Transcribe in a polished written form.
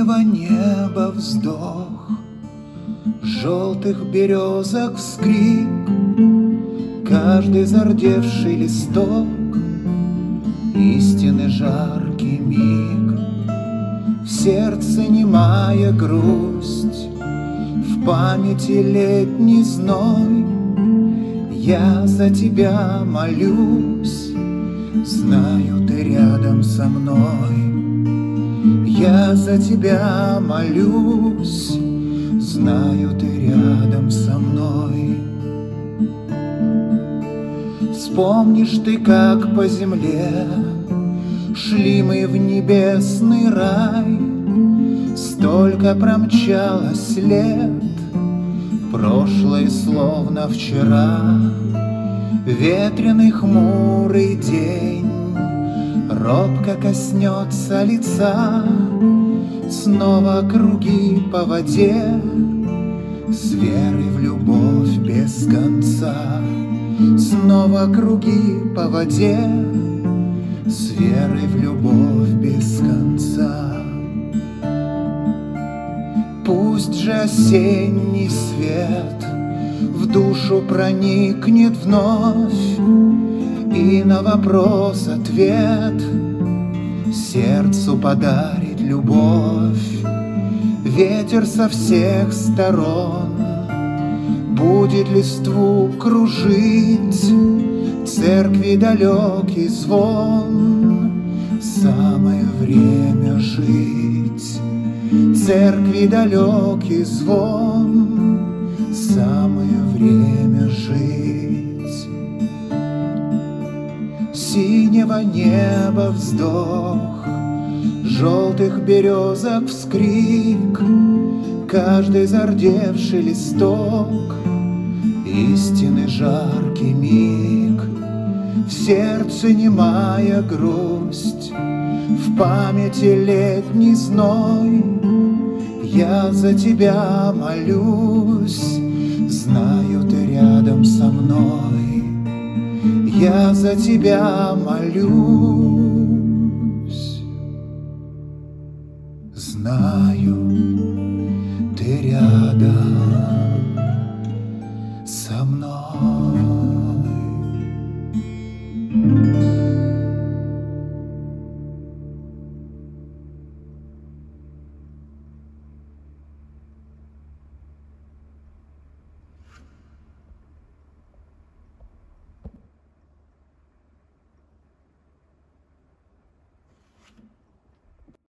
Синего неба вздох, желтых березок вскрик, каждый зардевший листок — истинный жаркий миг. В сердце немая грусть, в памяти летний зной. Я за тебя молюсь, знаю, ты рядом со мной. Я за тебя молюсь, знаю, ты рядом со мной. Вспомнишь ты, как по земле шли мы в небесный рай. Столько промчалось лет, прошлое словно вчера. Ветреный хмурый день робко коснется лица. Снова круги по воде, с верой в любовь без конца. Снова круги по воде, с верой в любовь без конца. Пусть же осенний свет в душу проникнет вновь, и на вопрос ответ сердцу подарит любовь. Ветер со всех сторон будет листву кружить, церкви далекий звон. Самое время жить, церкви далекий звон. Самое время жить. Синего неба вздох, желтых березок вскрик, каждый зардевший листок — истинный жаркий миг. В сердце немая грусть, в памяти летний зной. Я за тебя молюсь, знаю, ты рядом со мной. Я за тебя молюсь, знаю.